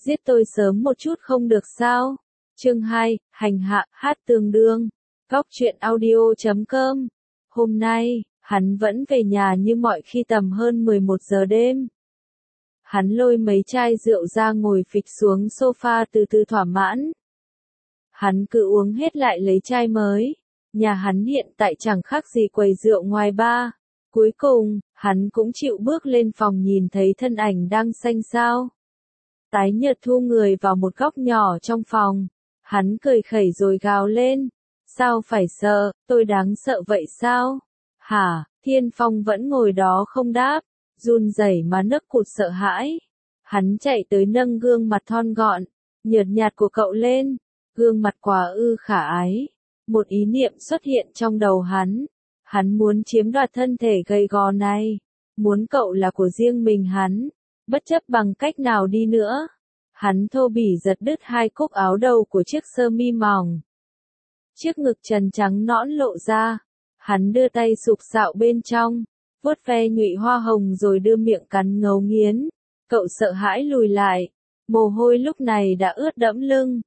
giết tôi sớm một chút không được sao? Chương 2, hành hạ, hát tương đương. Góc truyện audio.com. Hôm nay, hắn vẫn về nhà như mọi khi tầm hơn 11 giờ đêm. Hắn lôi mấy chai rượu ra ngồi phịch xuống sofa từ từ thỏa mãn. Hắn cứ uống hết lại lấy chai mới. Nhà hắn hiện tại chẳng khác gì quầy rượu ngoài bar. Cuối cùng, hắn cũng chịu bước lên phòng nhìn thấy thân ảnh đang xanh xao. Tái nhợt thu người vào một góc nhỏ trong phòng. Hắn cười khẩy rồi gào lên. Sao phải sợ, tôi đáng sợ vậy sao? Hả, Thiên Phong vẫn ngồi đó không đáp, run rẩy má nấc cụt sợ hãi. Hắn chạy tới nâng gương mặt thon gọn, nhợt nhạt của cậu lên. Gương mặt quá khả ái. Một ý niệm xuất hiện trong đầu hắn. Hắn muốn chiếm đoạt thân thể gầy gò này. Muốn cậu là của riêng mình hắn. Bất chấp bằng cách nào đi nữa. Hắn thô bỉ giật đứt hai cúc áo đầu của chiếc sơ mi mỏng. Chiếc ngực trần trắng nõn lộ ra. Hắn đưa tay sục sạo bên trong. Vuốt ve nhụy hoa hồng rồi đưa miệng cắn ngấu nghiến. Cậu sợ hãi lùi lại. Mồ hôi lúc này đã ướt đẫm lưng.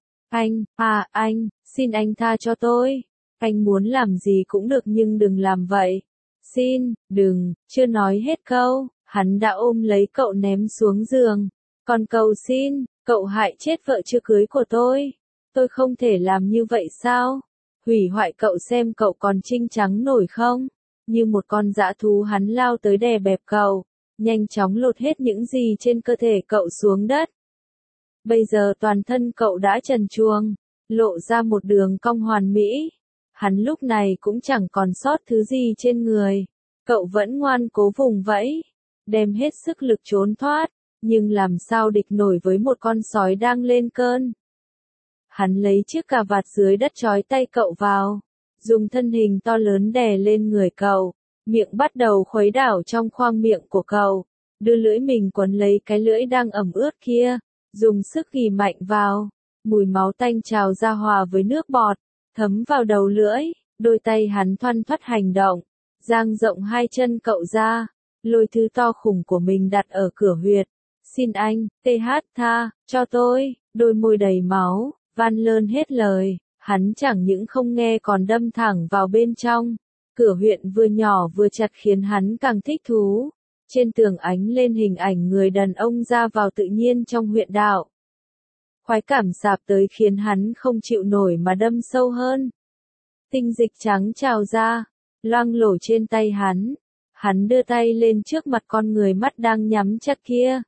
Anh, xin anh tha cho tôi. Anh muốn làm gì cũng được nhưng đừng làm vậy. Xin, đừng, chưa nói hết câu, hắn đã ôm lấy cậu ném xuống giường. Còn cầu xin, cậu hại chết vợ chưa cưới của tôi. Tôi không thể làm như vậy sao? Hủy hoại cậu xem cậu còn trinh trắng nổi không? Như một con dã thú hắn lao tới đè bẹp cậu, nhanh chóng lột hết những gì trên cơ thể cậu xuống đất. Bây giờ toàn thân cậu đã trần truồng, lộ ra một đường cong hoàn mỹ. Hắn lúc này cũng chẳng còn sót thứ gì trên người. Cậu vẫn ngoan cố vùng vẫy, đem hết sức lực trốn thoát, nhưng làm sao địch nổi với một con sói đang lên cơn. Hắn lấy chiếc cà vạt dưới đất trói tay cậu vào, dùng thân hình to lớn đè lên người cậu, miệng bắt đầu khuấy đảo trong khoang miệng của cậu, đưa lưỡi mình quấn lấy cái lưỡi đang ẩm ướt kia, dùng sức ghì mạnh vào, mùi máu tanh trào ra hòa với nước bọt, thấm vào đầu lưỡi. Đôi tay hắn thoăn thoắt hành động, dang rộng hai chân cậu ra, lôi thứ to khủng của mình đặt ở cửa huyệt. Xin anh, tha cho tôi. Đôi môi đầy máu, van lơn hết lời, hắn chẳng những không nghe còn đâm thẳng vào bên trong. Cửa huyệt vừa nhỏ vừa chặt khiến hắn càng thích thú. Trên tường ánh lên hình ảnh người đàn ông ra vào tự nhiên trong huyệt đạo. Khoái cảm sạp tới khiến hắn không chịu nổi mà đâm sâu hơn. Tinh dịch trắng trào ra, loang lổ trên tay hắn. Hắn đưa tay lên trước mặt con người mắt đang nhắm chặt kia.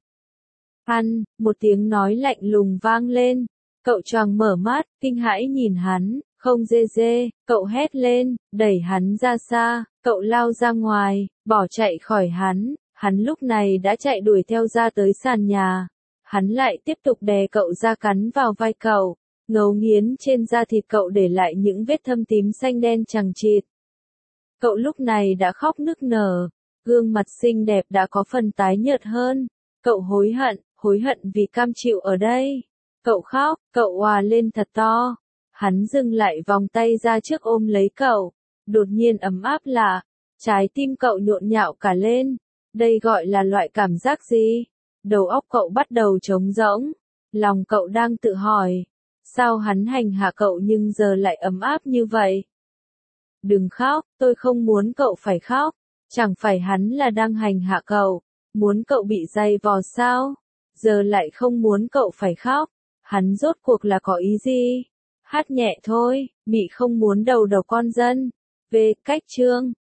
Một tiếng nói lạnh lùng vang lên. Cậu choàng mở mắt, kinh hãi nhìn hắn, không dê, cậu hét lên, đẩy hắn ra xa, cậu lao ra ngoài, bỏ chạy khỏi hắn. Hắn lúc này đã chạy đuổi theo ra tới sàn nhà. Hắn lại tiếp tục đè cậu ra cắn vào vai cậu, ngấu nghiến trên da thịt cậu để lại những vết thâm tím xanh đen chằng chịt. Cậu lúc này đã khóc nức nở, gương mặt xinh đẹp đã có phần tái nhợt hơn. Cậu hối hận vì cam chịu ở đây. Cậu khóc, cậu òa lên thật to. Hắn dừng lại vòng tay ra trước ôm lấy cậu, đột nhiên ấm áp lạ, trái tim cậu nhộn nhạo cả lên. Đây gọi là loại cảm giác gì? Đầu óc cậu bắt đầu trống rỗng, lòng cậu đang tự hỏi, sao hắn hành hạ cậu nhưng giờ lại ấm áp như vậy? Đừng khóc, tôi không muốn cậu phải khóc, chẳng phải hắn là đang hành hạ cậu, muốn cậu bị dày vò sao? Giờ lại không muốn cậu phải khóc, hắn rốt cuộc là có ý gì? Hát nhẹ thôi, Mị không muốn đầu con dân. Về cách chương